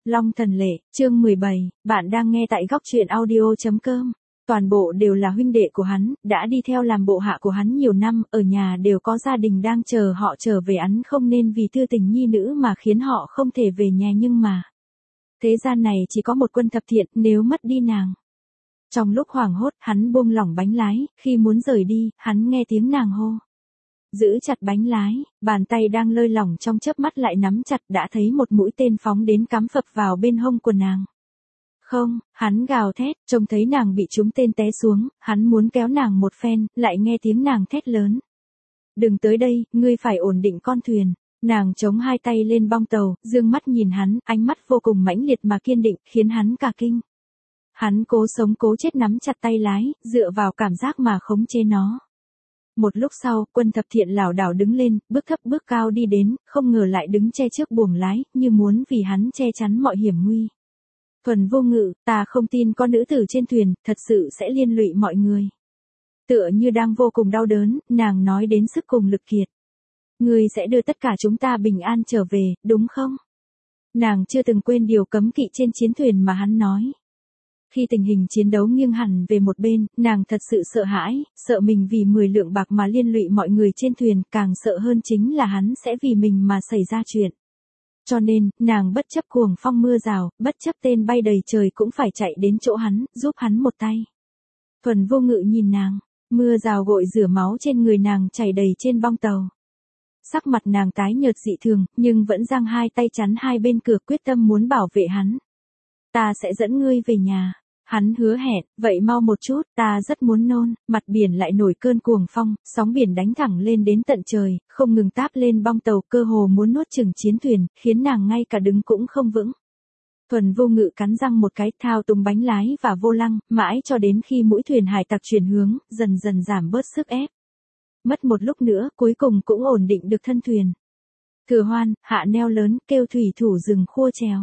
Long Thần Lệ, chương 17, bạn đang nghe tại góc truyện audio.com. Toàn bộ đều là huynh đệ của hắn, đã đi theo làm bộ hạ của hắn nhiều năm, ở nhà đều có gia đình đang chờ họ trở về, hắn không nên vì tư tình nhi nữ mà khiến họ không thể về nhà, nhưng mà thế gian này chỉ có một Quân Thập Thiện, nếu mất đi nàng. Trong lúc hoảng hốt, hắn buông lỏng bánh lái, khi muốn rời đi, hắn nghe tiếng nàng hô. Giữ chặt bánh lái, bàn tay đang lơi lỏng trong chớp mắt lại nắm chặt, đã thấy một mũi tên phóng đến cắm phập vào bên hông của nàng. Không, hắn gào thét, trông thấy nàng bị trúng tên té xuống, hắn muốn kéo nàng một phen, lại nghe tiếng nàng thét lớn. Đừng tới đây, ngươi phải ổn định con thuyền. Nàng chống hai tay lên bong tàu, dương mắt nhìn hắn, ánh mắt vô cùng mãnh liệt mà kiên định, khiến hắn cả kinh. Hắn cố sống cố chết nắm chặt tay lái, dựa vào cảm giác mà khống chế nó. Một lúc sau, Quân Thập Thiện lảo đảo đứng lên, bước thấp bước cao đi đến, không ngờ lại đứng che trước buồng lái, như muốn vì hắn che chắn mọi hiểm nguy. Thuần Vô Ngự, ta không tin con nữ tử trên thuyền, thật sự sẽ liên lụy mọi người. Tựa như đang vô cùng đau đớn, nàng nói đến sức cùng lực kiệt. Ngươi sẽ đưa tất cả chúng ta bình an trở về, đúng không? Nàng chưa từng quên điều cấm kỵ trên chiến thuyền mà hắn nói. Khi tình hình chiến đấu nghiêng hẳn về một bên, nàng thật sự sợ hãi, sợ mình vì 10 lượng bạc mà liên lụy mọi người trên thuyền, càng sợ hơn chính là hắn sẽ vì mình mà xảy ra chuyện. Cho nên, nàng bất chấp cuồng phong mưa rào, bất chấp tên bay đầy trời cũng phải chạy đến chỗ hắn, giúp hắn một tay. Thuần Vô Ngự nhìn nàng, mưa rào gội rửa máu trên người nàng chảy đầy trên bong tàu. Sắc mặt nàng tái nhợt dị thường, nhưng vẫn giang hai tay chắn hai bên cửa, quyết tâm muốn bảo vệ hắn. Ta sẽ dẫn ngươi về nhà. Hắn hứa hẹn, vậy mau một chút, ta rất muốn nôn. Mặt biển lại nổi cơn cuồng phong, sóng biển đánh thẳng lên đến tận trời, không ngừng táp lên bong tàu, cơ hồ muốn nuốt chửng chiến thuyền, khiến nàng ngay cả đứng cũng không vững. Thuần Vô Ngự cắn răng một cái, thao túng bánh lái và vô lăng, mãi cho đến khi mũi thuyền hải tặc chuyển hướng, dần dần giảm bớt sức ép. Mất một lúc nữa, cuối cùng cũng ổn định được thân thuyền. Thừa Hoan, hạ neo lớn, kêu thủy thủ dừng khua chèo.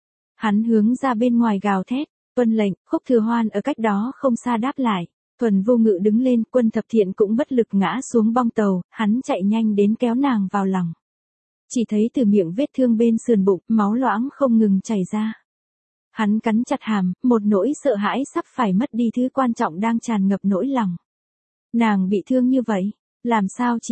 Hắn hướng ra bên ngoài gào thét, tuân lệnh. Khúc Thừa Hoan ở cách đó không xa đáp lại. Thuần Vô Ngự đứng lên, Quân Thập Thiện cũng bất lực ngã xuống bong tàu, hắn chạy nhanh đến kéo nàng vào lòng. Chỉ thấy từ miệng vết thương bên sườn bụng, máu loãng không ngừng chảy ra. Hắn cắn chặt hàm, một nỗi sợ hãi sắp phải mất đi thứ quan trọng đang tràn ngập nỗi lòng. Nàng bị thương như vậy. Làm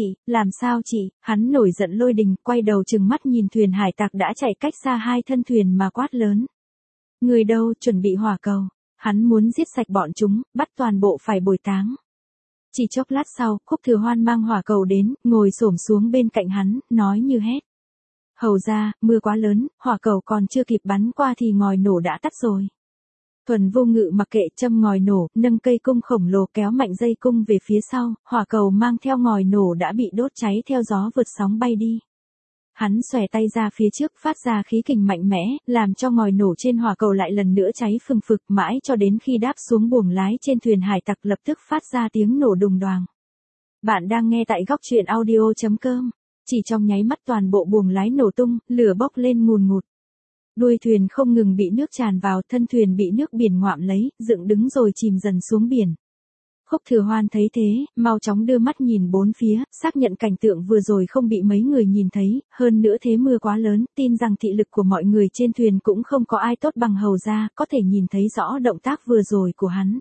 sao chị, hắn nổi giận lôi đình, quay đầu trừng mắt nhìn thuyền hải tặc đã chạy cách xa hai thân thuyền mà quát lớn. Người đâu, chuẩn bị hỏa cầu. Hắn muốn giết sạch bọn chúng, bắt toàn bộ phải bồi táng. Chỉ chốc lát sau, Khúc Thừa Hoan mang hỏa cầu đến, ngồi xổm xuống bên cạnh hắn, nói như hét. Hầu ra, mưa quá lớn, hỏa cầu còn chưa kịp bắn qua thì ngòi nổ đã tắt rồi. Thuần Vô Ngự mặc kệ, châm ngòi nổ, nâng cây cung khổng lồ kéo mạnh dây cung về phía sau, hỏa cầu mang theo ngòi nổ đã bị đốt cháy theo gió vượt sóng bay đi. Hắn xòe tay ra phía trước, phát ra khí kình mạnh mẽ, làm cho ngòi nổ trên hỏa cầu lại lần nữa cháy phừng phực, mãi cho đến khi đáp xuống buồng lái trên thuyền hải tặc lập tức phát ra tiếng nổ đùng đoàng. Bạn đang nghe tại góc truyện audio.com. Chỉ trong nháy mắt toàn bộ buồng lái nổ tung, lửa bốc lên ngùn ngụt. Đuôi thuyền không ngừng bị nước tràn vào, thân thuyền bị nước biển ngoạm lấy, dựng đứng rồi chìm dần xuống biển. Khúc Thừa Hoan thấy thế, mau chóng đưa mắt nhìn bốn phía, xác nhận cảnh tượng vừa rồi không bị mấy người nhìn thấy, hơn nữa thế mưa quá lớn, tin rằng thị lực của mọi người trên thuyền cũng không có ai tốt bằng hầu ra, có thể nhìn thấy rõ động tác vừa rồi của hắn.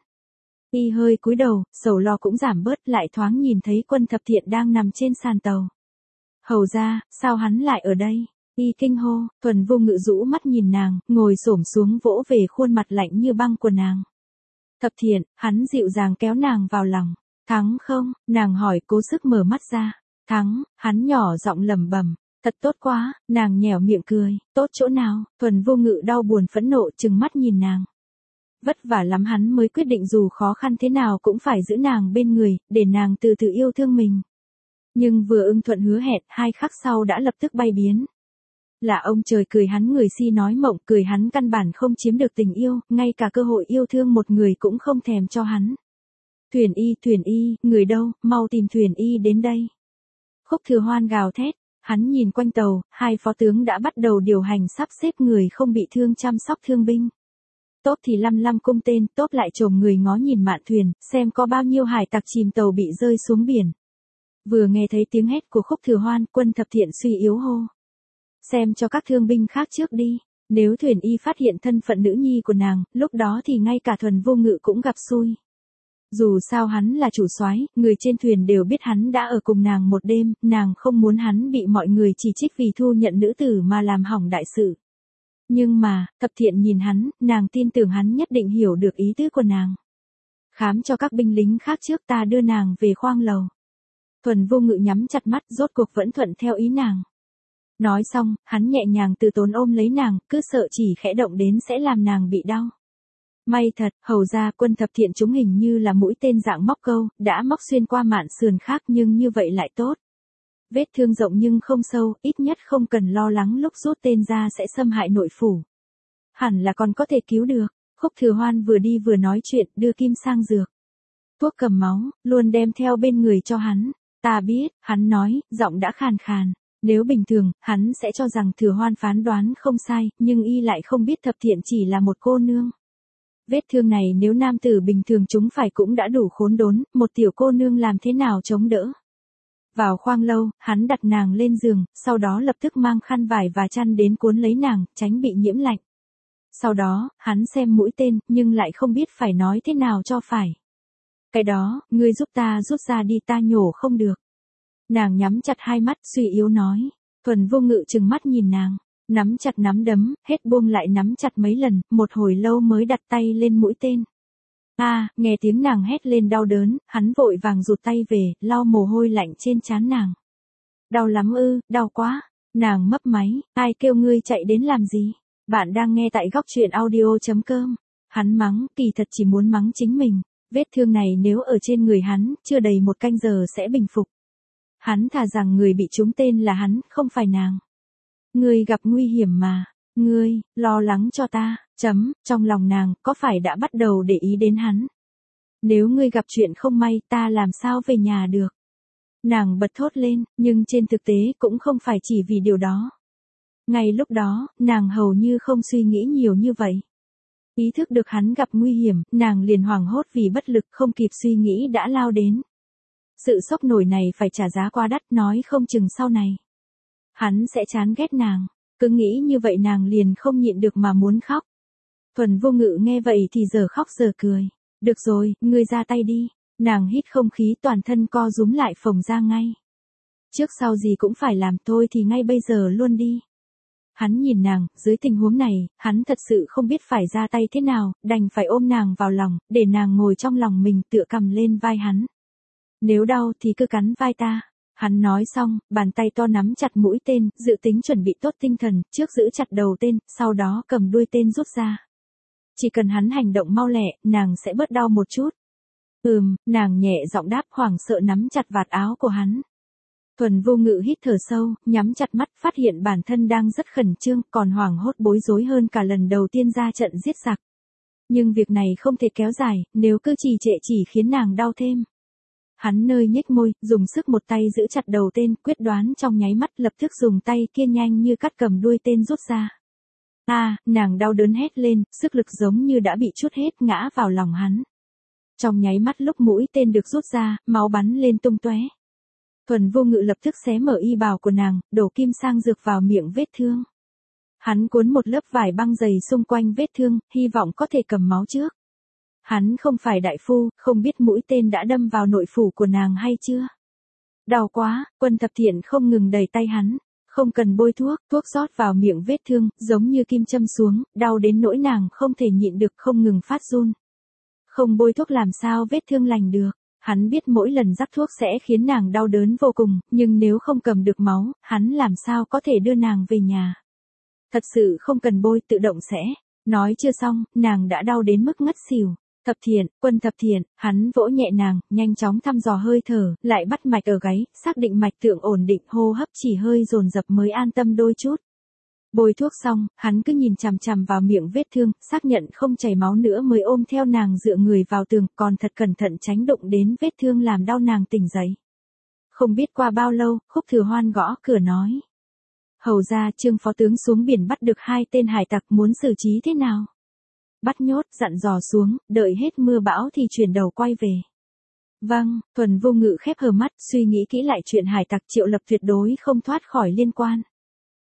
Y hơi cúi đầu, sầu lo cũng giảm bớt, lại thoáng nhìn thấy Quân Thập Thiện đang nằm trên sàn tàu. Hầu ra, sao hắn lại ở đây? Y kinh hô. Thuần Vô Ngự rũ mắt nhìn nàng, ngồi xổm xuống vỗ về khuôn mặt lạnh như băng của nàng. Thập Thiện, hắn dịu dàng kéo nàng vào lòng. Thắng không? Nàng hỏi, cố sức mở mắt ra. Thắng, hắn nhỏ giọng lẩm bẩm. Thật tốt quá. Nàng nhẻo miệng cười. Tốt chỗ nào? Thuần Vô Ngự đau buồn phẫn nộ trừng mắt nhìn nàng. Vất vả lắm hắn mới quyết định dù khó khăn thế nào cũng phải giữ nàng bên người, để nàng từ từ yêu thương mình. Nhưng vừa ưng thuận hứa hẹn, 2 khắc sau đã lập tức bay biến. Là ông trời cười hắn người si nói mộng, cười hắn căn bản không chiếm được tình yêu, ngay cả cơ hội yêu thương một người cũng không thèm cho hắn. Thuyền y, người đâu, mau tìm thuyền y đến đây. Khúc Thừa Hoan gào thét, hắn nhìn quanh tàu, 2 phó tướng đã bắt đầu điều hành sắp xếp người không bị thương chăm sóc thương binh. Tốp thì lăm cung tên, tốp lại chồm người ngó nhìn mạn thuyền, xem có bao nhiêu hải tặc chìm tàu bị rơi xuống biển. Vừa nghe thấy tiếng hét của Khúc Thừa Hoan, Quân Thập Thiện suy yếu hô. Xem cho các thương binh khác trước đi. Nếu Thuyền Y phát hiện thân phận nữ nhi của nàng, lúc đó thì ngay cả Thuần Vô Ngự cũng gặp xui. Dù sao hắn là chủ soái, người trên thuyền đều biết hắn đã ở cùng nàng một đêm, nàng không muốn hắn bị mọi người chỉ trích vì thu nhận nữ tử mà làm hỏng đại sự. Nhưng mà, Thập Thiện nhìn hắn, nàng tin tưởng hắn nhất định hiểu được ý tứ của nàng. Khám cho các binh lính khác trước, ta đưa nàng về khoang lầu. Thuần Vô Ngự nhắm chặt mắt, rốt cuộc vẫn thuận theo ý nàng. Nói xong, hắn nhẹ nhàng từ tốn ôm lấy nàng, cứ sợ chỉ khẽ động đến sẽ làm nàng bị đau. May thật, hầu ra Quân Thập Thiện chúng hình như là mũi tên dạng móc câu, đã móc xuyên qua mạn sườn khác nhưng như vậy lại tốt. Vết thương rộng nhưng không sâu, ít nhất không cần lo lắng lúc rút tên ra sẽ xâm hại nội phủ. Hẳn là còn có thể cứu được. Khúc Thừa Hoan vừa đi vừa nói chuyện, đưa kim sang dược. Thuốc cầm máu, luôn đem theo bên người cho hắn. Ta biết, hắn nói, giọng đã khàn khàn. Nếu bình thường, hắn sẽ cho rằng Thừa Hoan phán đoán không sai, nhưng y lại không biết Thập Thiện chỉ là một cô nương. Vết thương này nếu nam tử bình thường chúng phải cũng đã đủ khốn đốn, một tiểu cô nương làm thế nào chống đỡ. Vào khoang lâu, hắn đặt nàng lên giường, sau đó lập tức mang khăn vải và chăn đến cuốn lấy nàng, tránh bị nhiễm lạnh. Sau đó, hắn xem mũi tên, nhưng lại không biết phải nói thế nào cho phải. Cái đó, ngươi giúp ta rút ra đi, ta nhổ không được. Nàng nhắm chặt hai mắt, suy yếu nói. Thuần Vô Ngự trừng mắt nhìn nàng, nắm chặt nắm đấm, hết buông lại nắm chặt mấy lần, một hồi lâu mới đặt tay lên mũi tên. Nghe tiếng nàng hét lên đau đớn, hắn vội vàng rụt tay về, lau mồ hôi lạnh trên trán nàng. Đau lắm ư, đau quá. Nàng mấp máy, ai kêu ngươi chạy đến làm gì? Bạn đang nghe tại góc truyện audio.com. Hắn mắng, kỳ thật chỉ muốn mắng chính mình. Vết thương này nếu ở trên người hắn, chưa đầy một canh giờ sẽ bình phục. Hắn thà rằng người bị trúng tên là hắn, không phải nàng. Ngươi gặp nguy hiểm mà. Ngươi, lo lắng cho ta, trong lòng nàng, có phải đã bắt đầu để ý đến hắn? Nếu ngươi gặp chuyện không may, ta làm sao về nhà được? Nàng bật thốt lên, nhưng trên thực tế cũng không phải chỉ vì điều đó. Ngay lúc đó, nàng hầu như không suy nghĩ nhiều như vậy. Ý thức được hắn gặp nguy hiểm, nàng liền hoảng hốt vì bất lực không kịp suy nghĩ đã lao đến. Sự sốc nổi này phải trả giá quá đắt, nói không chừng sau này. Hắn sẽ chán ghét nàng, cứ nghĩ như vậy nàng liền không nhịn được mà muốn khóc. Thuần Vô Ngự nghe vậy thì giờ khóc giờ cười. Được rồi, ngươi ra tay đi. Nàng hít không khí toàn thân co rúm lại phồng ra ngay. Trước sau gì cũng phải làm thôi thì ngay bây giờ luôn đi. Hắn nhìn nàng, dưới tình huống này, hắn thật sự không biết phải ra tay thế nào, đành phải ôm nàng vào lòng, để nàng ngồi trong lòng mình tựa cầm lên vai hắn. Nếu đau thì cứ cắn vai ta. Hắn nói xong, bàn tay to nắm chặt mũi tên, dự tính chuẩn bị tốt tinh thần, trước giữ chặt đầu tên, sau đó cầm đuôi tên rút ra. Chỉ cần hắn hành động mau lẹ, nàng sẽ bớt đau một chút. Nàng nhẹ giọng đáp, hoảng sợ nắm chặt vạt áo của hắn. Thuần Vô Ngự hít thở sâu, nhắm chặt mắt, phát hiện bản thân đang rất khẩn trương, còn hoảng hốt bối rối hơn cả lần đầu tiên ra trận giết giặc. Nhưng việc này không thể kéo dài, nếu cứ trì trệ chỉ khiến nàng đau thêm. Hắn nơi nhếch môi, dùng sức một tay giữ chặt đầu tên, quyết đoán trong nháy mắt, lập tức dùng tay kia nhanh như cắt cầm đuôi tên rút ra. Nàng đau đớn hét lên, sức lực giống như đã bị trút hết, ngã vào lòng hắn. Trong nháy mắt lúc mũi tên được rút ra, máu bắn lên tung tóe. Thuần Vô Ngự lập tức xé mở y bào của nàng, đổ kim sang dược vào miệng vết thương. Hắn cuốn một lớp vải băng dày xung quanh vết thương, hy vọng có thể cầm máu trước. Hắn không phải đại phu, không biết mũi tên đã đâm vào nội phủ của nàng hay chưa. Đau quá, Quân Thập Thiện không ngừng đẩy tay hắn. Không cần bôi thuốc, thuốc rót vào miệng vết thương, giống như kim châm xuống, đau đến nỗi nàng không thể nhịn được không ngừng phát run. Không bôi thuốc làm sao vết thương lành được. Hắn biết mỗi lần rắc thuốc sẽ khiến nàng đau đớn vô cùng, nhưng nếu không cầm được máu, hắn làm sao có thể đưa nàng về nhà. Thật sự không cần bôi, tự động sẽ. Nói chưa xong, nàng đã đau đến mức ngất xỉu. Thập Thiện, Quân Thập Thiện, hắn vỗ nhẹ nàng, nhanh chóng thăm dò hơi thở, lại bắt mạch ở gáy, xác định mạch tượng ổn định, hô hấp chỉ hơi dồn dập mới an tâm đôi chút. Bôi thuốc xong, hắn cứ nhìn chằm chằm vào miệng vết thương, xác nhận không chảy máu nữa mới ôm theo nàng dựa người vào tường, còn thật cẩn thận tránh đụng đến vết thương làm đau nàng tỉnh dậy. Không biết qua bao lâu, Khúc Thừa Hoan gõ cửa nói. Hầu ra Trương phó tướng xuống biển bắt được 2 tên hải tặc, muốn xử trí thế nào? Bắt nhốt, dặn dò xuống, đợi hết mưa bão thì chuyển đầu quay về. Vâng, Thuần Vô Ngự khép hờ mắt, suy nghĩ kỹ lại chuyện hải tặc Triệu Lập tuyệt đối không thoát khỏi liên quan.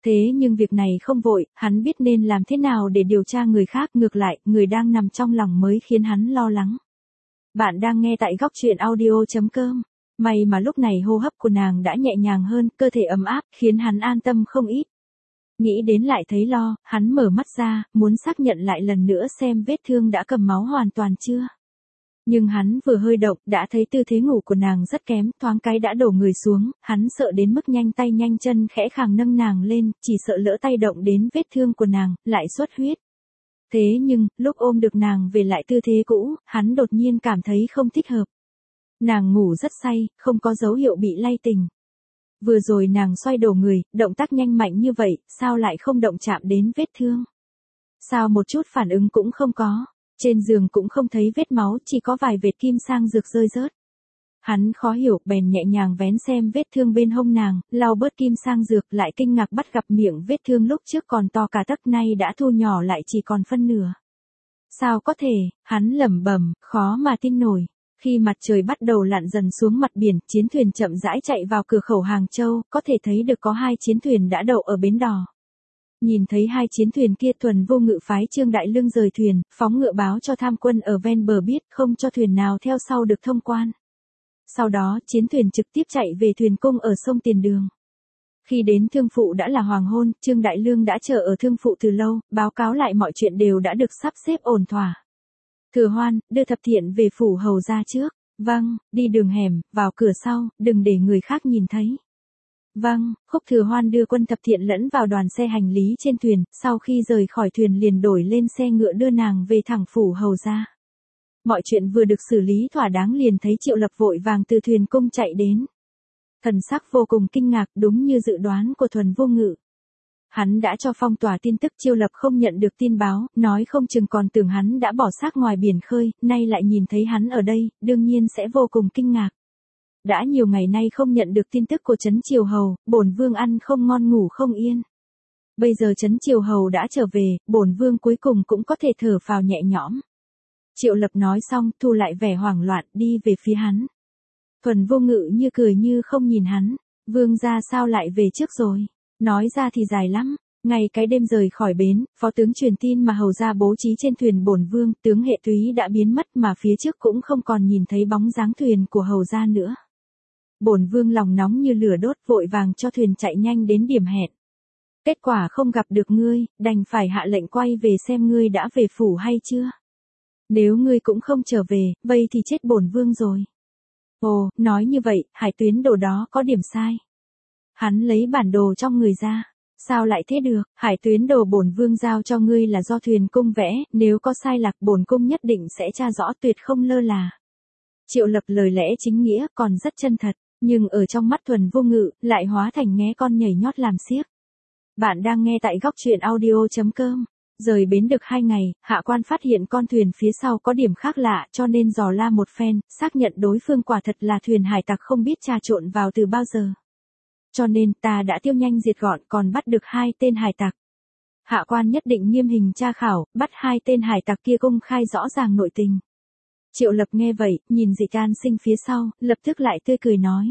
Thế nhưng việc này không vội, hắn biết nên làm thế nào để điều tra người khác, ngược lại, người đang nằm trong lòng mới khiến hắn lo lắng. Bạn đang nghe tại góc truyện audio.com. May mà lúc này hô hấp của nàng đã nhẹ nhàng hơn, cơ thể ấm áp, khiến hắn an tâm không ít. Nghĩ đến lại thấy lo, hắn mở mắt ra, muốn xác nhận lại lần nữa xem vết thương đã cầm máu hoàn toàn chưa. Nhưng hắn vừa hơi động, đã thấy tư thế ngủ của nàng rất kém, thoáng cái đã đổ người xuống, hắn sợ đến mức nhanh tay nhanh chân khẽ khàng nâng nàng lên, chỉ sợ lỡ tay động đến vết thương của nàng, lại xuất huyết. Thế nhưng, lúc ôm được nàng về lại tư thế cũ, hắn đột nhiên cảm thấy không thích hợp. Nàng ngủ rất say, không có dấu hiệu bị lay tỉnh. Vừa rồi nàng xoay đổ người, động tác nhanh mạnh như vậy, sao lại không động chạm đến vết thương? Sao một chút phản ứng cũng không có? Trên giường cũng không thấy vết máu, chỉ có vài vệt kim sang dược rơi rớt. Hắn khó hiểu, bèn nhẹ nhàng vén xem vết thương bên hông nàng, lau bớt kim sang dược, lại kinh ngạc bắt gặp miệng vết thương lúc trước còn to cả tấc nay đã thu nhỏ lại chỉ còn phân nửa. Sao có thể? Hắn lẩm bẩm, khó mà tin nổi. Khi mặt trời bắt đầu lặn dần xuống mặt biển, chiến thuyền chậm rãi chạy vào cửa khẩu Hàng Châu, có thể thấy được có 2 chiến thuyền đã đậu ở bến đò. Nhìn thấy 2 chiến thuyền kia, Thuần Vô Ngự phái Trương Đại Lương rời thuyền, phóng ngựa báo cho tham quân ở ven bờ biết không cho thuyền nào theo sau được thông quan. Sau đó, chiến thuyền trực tiếp chạy về thuyền cung ở sông Tiền Đường. Khi đến Thương Phụ đã là hoàng hôn, Trương Đại Lương đã chờ ở Thương Phụ từ lâu, báo cáo lại mọi chuyện đều đã được sắp xếp ổn thỏa. Thừa Hoan, đưa Thập Thiện về phủ hầu ra trước. Vâng, đi đường hẻm, vào cửa sau, đừng để người khác nhìn thấy. Vâng, Khúc Thừa Hoan đưa Quân Thập Thiện lẫn vào đoàn xe hành lý trên thuyền, sau khi rời khỏi thuyền liền đổi lên xe ngựa đưa nàng về thẳng phủ hầu ra. Mọi chuyện vừa được xử lý thỏa đáng liền thấy Triệu Lập vội vàng từ thuyền cung chạy đến. Thần sắc vô cùng kinh ngạc, đúng như dự đoán của Thuần Vô Ngự. Hắn đã cho phong tỏa tin tức, Triệu Lập không nhận được tin báo, nói không chừng còn tưởng hắn đã bỏ xác ngoài biển khơi, nay lại nhìn thấy hắn ở đây, đương nhiên sẽ vô cùng kinh ngạc. Đã nhiều ngày nay không nhận được tin tức của Trấn Triều Hầu, bổn vương ăn không ngon ngủ không yên. Bây giờ Trấn Triều Hầu đã trở về, bổn vương cuối cùng cũng có thể thở phào nhẹ nhõm. Triệu Lập nói xong, thu lại vẻ hoảng loạn, đi về phía hắn. Thuần Vô Ngự như cười như không nhìn hắn, vương gia sao lại về trước rồi? Nói ra thì dài lắm. Ngay cái đêm rời khỏi bến, phó tướng truyền tin mà hầu ra bố trí trên thuyền bổn vương, tướng Hệ Túy đã biến mất mà phía trước cũng không còn nhìn thấy bóng dáng thuyền của hầu ra nữa. Bổn vương lòng nóng như lửa đốt, vội vàng cho thuyền chạy nhanh đến điểm hẹn. Kết quả không gặp được ngươi, đành phải hạ lệnh quay về xem ngươi đã về phủ hay chưa. Nếu ngươi cũng không trở về, vậy thì chết bổn vương rồi. Ồ, nói như vậy, Hải Tuyến đồ đó có điểm sai. Hắn lấy bản đồ trong người ra. Sao lại thế được? Hải Tuyến đồ bổn vương giao cho ngươi là do thuyền cung vẽ, nếu có sai lạc bổn cung nhất định sẽ tra rõ, tuyệt không lơ là. Triệu Lập lời lẽ chính nghĩa, còn rất chân thật, nhưng ở trong mắt Thuần Vô Ngự, lại hóa thành nghe con nhảy nhót làm xiếc. Bạn đang nghe tại góc truyện audio.com. Rời bến được 2 ngày, hạ quan phát hiện con thuyền phía sau có điểm khác lạ, cho nên dò la một phen, xác nhận đối phương quả thật là thuyền hải tặc không biết trà trộn vào từ bao giờ. Cho nên ta đã tiêu nhanh diệt gọn, còn bắt được 2 tên hải tặc. Hạ quan nhất định nghiêm hình tra khảo, bắt 2 tên hải tặc kia công khai rõ ràng nội tình. Triệu Lập nghe vậy, nhìn Dịch An Sinh phía sau, lập tức lại tươi cười nói.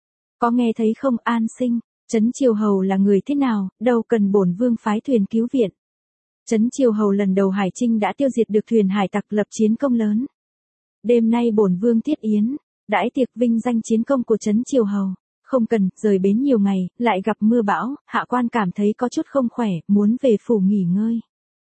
Có nghe thấy không An Sinh, Trấn Triều Hầu là người thế nào, đâu cần bổn vương phái thuyền cứu viện. Trấn Triều Hầu lần đầu hải chinh đã tiêu diệt được thuyền hải tặc, lập chiến công lớn. Đêm nay bổn vương thiết yến, đãi tiệc vinh danh chiến công của Trấn Triều Hầu. Không cần, rời bến nhiều ngày, lại gặp mưa bão, hạ quan cảm thấy có chút không khỏe, muốn về phủ nghỉ ngơi.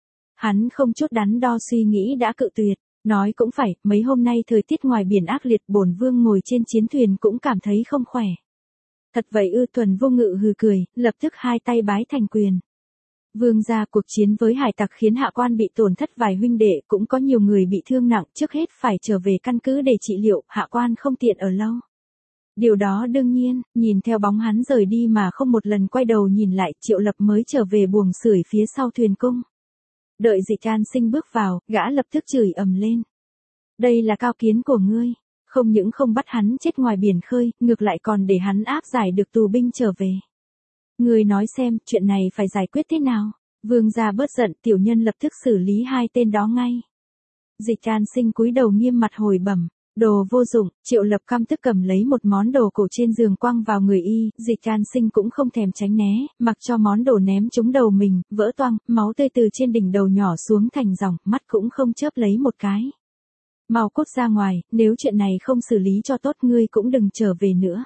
Hắn không chút đắn đo suy nghĩ đã cự tuyệt, nói cũng phải, mấy hôm nay thời tiết ngoài biển ác liệt, bổn vương ngồi trên chiến thuyền cũng cảm thấy không khỏe. Thật vậy ư? Thuần Vô Ngự hừ cười, lập tức 2 tay bái thành quyền. Vương gia, cuộc chiến với hải tặc khiến hạ quan bị tổn thất vài huynh đệ, cũng có nhiều người bị thương nặng, trước hết phải trở về căn cứ để trị liệu, hạ quan không tiện ở lâu. Điều đó đương nhiên, nhìn theo bóng hắn rời đi mà không một lần quay đầu nhìn lại, Triệu Lập mới trở về buồng sưởi phía sau thuyền cung. Đợi Dịch An Sinh bước vào, gã lập tức chửi ầm lên. Đây là cao kiến của ngươi, không những không bắt hắn chết ngoài biển khơi, ngược lại còn để hắn áp giải được tù binh trở về. Ngươi nói xem, chuyện này phải giải quyết thế nào? Vương gia bớt giận, tiểu nhân lập tức xử lý 2 tên đó ngay. Dịch An Sinh cúi đầu nghiêm mặt hồi bẩm. Đồ vô dụng, Triệu Lập căm tức cầm lấy một món đồ cổ trên giường quăng vào người y, Dịch Can Sinh cũng không thèm tránh né, mặc cho món đồ ném trúng đầu mình, vỡ toang, máu tươi từ trên đỉnh đầu nhỏ xuống thành dòng, mắt cũng không chớp lấy một cái. Mau cút ra ngoài, nếu chuyện này không xử lý cho tốt ngươi cũng đừng trở về nữa.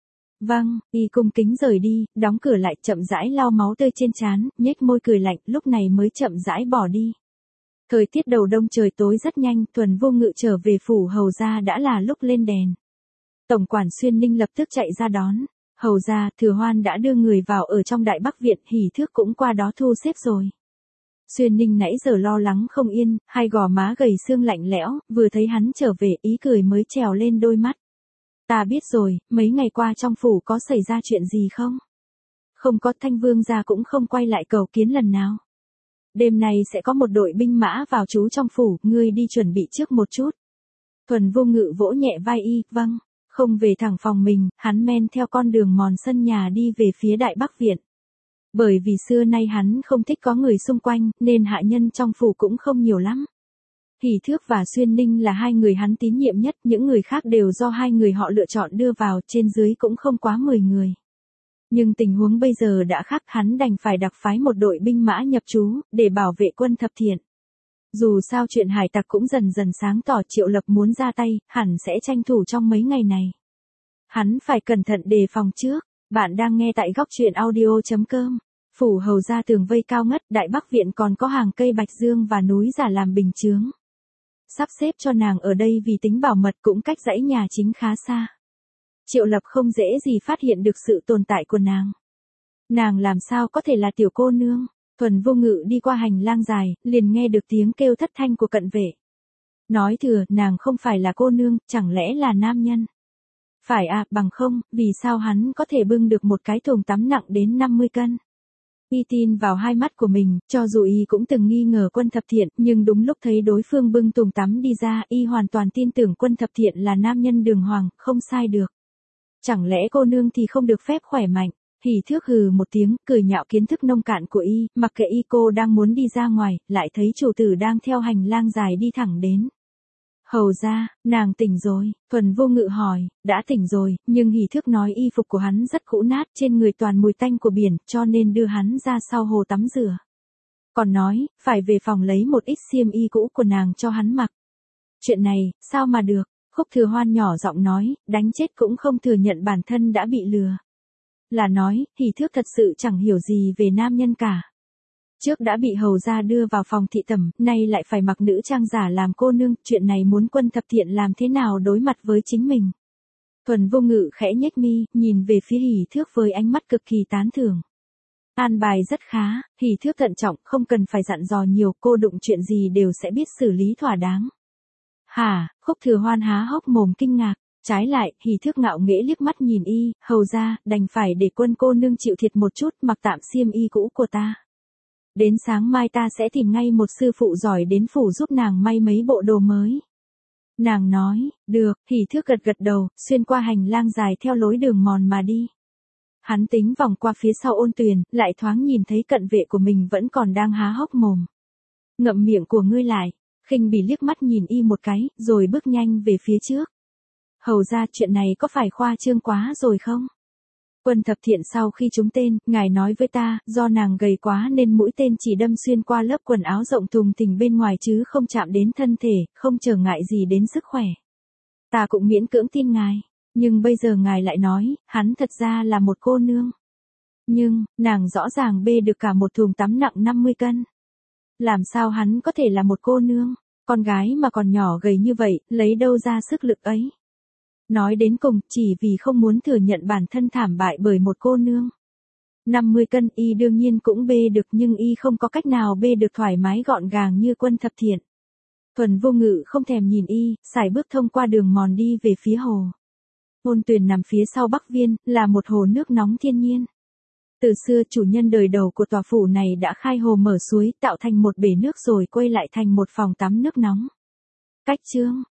Vâng, y cung kính rời đi, đóng cửa lại chậm rãi lau máu tươi trên trán, nhếch môi cười lạnh, lúc này mới chậm rãi bỏ đi. Thời tiết đầu đông trời tối rất nhanh, Thuần Vô Ngự trở về phủ hầu gia đã là lúc lên đèn. Tổng quản Xuyên Ninh lập tức chạy ra đón. Hầu gia, Thừa Hoan đã đưa người vào ở trong Đại Bắc Viện, Hỉ Thước cũng qua đó thu xếp rồi. Xuyên Ninh nãy giờ lo lắng không yên, hai gò má gầy xương lạnh lẽo, vừa thấy hắn trở về ý cười mới trèo lên đôi mắt. Ta biết rồi, mấy ngày qua trong phủ có xảy ra chuyện gì không? Không có, Thanh Vương gia cũng không quay lại cầu kiến lần nào. Đêm nay sẽ có một đội binh mã vào trú trong phủ, ngươi đi chuẩn bị trước một chút. Thuần Vô Ngự vỗ nhẹ vai y, vâng, không về thẳng phòng mình, hắn men theo con đường mòn sân nhà đi về phía Đại Bắc Viện. Bởi vì xưa nay hắn không thích có người xung quanh, nên hạ nhân trong phủ cũng không nhiều lắm. Hỉ Thước và Xuyên Ninh là hai người hắn tín nhiệm nhất, những người khác đều do hai người họ lựa chọn đưa vào, trên dưới cũng không quá 10 người. Nhưng tình huống bây giờ đã khác, hắn đành phải đặc phái một đội binh mã nhập trú, để bảo vệ quân thập thiện. Dù sao chuyện hải tặc cũng dần dần sáng tỏ, Triệu Lập muốn ra tay, hẳn sẽ tranh thủ trong mấy ngày này. Hắn phải cẩn thận đề phòng trước. Bạn đang nghe tại góc truyện audio.com. Phủ hầu gia tường vây cao ngất, Đại Bắc Viện còn có hàng cây bạch dương và núi giả làm bình chướng. Sắp xếp cho nàng ở đây vì tính bảo mật, cũng cách dãy nhà chính khá xa. Triệu Lập không dễ gì phát hiện được sự tồn tại của nàng. Nàng làm sao có thể là tiểu cô nương? Thuần Vô Ngự đi qua hành lang dài, liền nghe được tiếng kêu thất thanh của cận vệ. Nói thừa, nàng không phải là cô nương, chẳng lẽ là nam nhân? Phải à, bằng không, vì sao hắn có thể bưng được một cái thùng tắm nặng đến 50 cân? Y tin vào hai mắt của mình, cho dù y cũng từng nghi ngờ quân thập thiện, nhưng đúng lúc thấy đối phương bưng thùng tắm đi ra, y hoàn toàn tin tưởng quân thập thiện là nam nhân đường hoàng, không sai được. Chẳng lẽ cô nương thì không được phép khỏe mạnh? Hỉ Thước hừ một tiếng, cười nhạo kiến thức nông cạn của y, mặc kệ y cô đang muốn đi ra ngoài, lại thấy chủ tử đang theo hành lang dài đi thẳng đến. Hầu ra, nàng tỉnh rồi, Thuần Vô Ngự hỏi, đã tỉnh rồi, nhưng Hỉ Thước nói y phục của hắn rất cũ nát, trên người toàn mùi tanh của biển, cho nên đưa hắn ra sau hồ tắm rửa. Còn nói, phải về phòng lấy một ít xiêm y cũ của nàng cho hắn mặc. Chuyện này, sao mà được? Khúc Thừa Hoan nhỏ giọng nói, đánh chết cũng không thừa nhận bản thân đã bị lừa. Là nói, Hỉ Thước thật sự chẳng hiểu gì về nam nhân cả. Trước đã bị hầu gia đưa vào phòng thị tẩm, nay lại phải mặc nữ trang giả làm cô nương, chuyện này muốn quân thập thiện làm thế nào đối mặt với chính mình. Thuần Vô Ngự khẽ nhếch mi, nhìn về phía Hỉ Thước với ánh mắt cực kỳ tán thưởng. An bài rất khá, Hỉ Thước thận trọng, không cần phải dặn dò nhiều, cô đụng chuyện gì đều sẽ biết xử lý thỏa đáng. Hả? Khúc Thừa Hoan há hốc mồm kinh ngạc. Trái lại, Hỉ Thước ngạo nghễ liếc mắt nhìn y, hầu ra, đành phải để quân cô nương chịu thiệt một chút, mặc tạm xiêm y cũ của ta. Đến sáng mai ta sẽ tìm ngay một sư phụ giỏi đến phủ giúp nàng may mấy bộ đồ mới. Nàng nói, được, Hỉ Thước gật gật đầu, xuyên qua hành lang dài theo lối đường mòn mà đi. Hắn tính vòng qua phía sau Ôn Tuyền, lại thoáng nhìn thấy cận vệ của mình vẫn còn đang há hốc mồm. Ngậm miệng của ngươi lại, khinh bỉ liếc mắt nhìn y một cái, rồi bước nhanh về phía trước. Hầu ra, chuyện này có phải khoa trương quá rồi không? Quân thập thiện sau khi trúng tên, ngài nói với ta, do nàng gầy quá nên mũi tên chỉ đâm xuyên qua lớp quần áo rộng thùng thình bên ngoài chứ không chạm đến thân thể, không trở ngại gì đến sức khỏe. Ta cũng miễn cưỡng tin ngài, nhưng bây giờ ngài lại nói, hắn thật ra là một cô nương. Nhưng, nàng rõ ràng bê được cả một thùng tắm nặng 50 cân. Làm sao hắn có thể là một cô nương? Con gái mà còn nhỏ gầy như vậy, lấy đâu ra sức lực ấy? Nói đến cùng, chỉ vì không muốn thừa nhận bản thân thảm bại bởi một cô nương. 50 cân y đương nhiên cũng bê được, nhưng y không có cách nào bê được thoải mái gọn gàng như quân thập thiện. Thuần Vô Ngự không thèm nhìn y, sải bước thông qua đường mòn đi về phía hồ. Ôn Tuyền nằm phía sau Bắc Viên, là một hồ nước nóng thiên nhiên. Từ xưa chủ nhân đời đầu của tòa phủ này đã khai hồ mở suối, tạo thành một bể nước rồi quay lại thành một phòng tắm nước nóng. Cách chương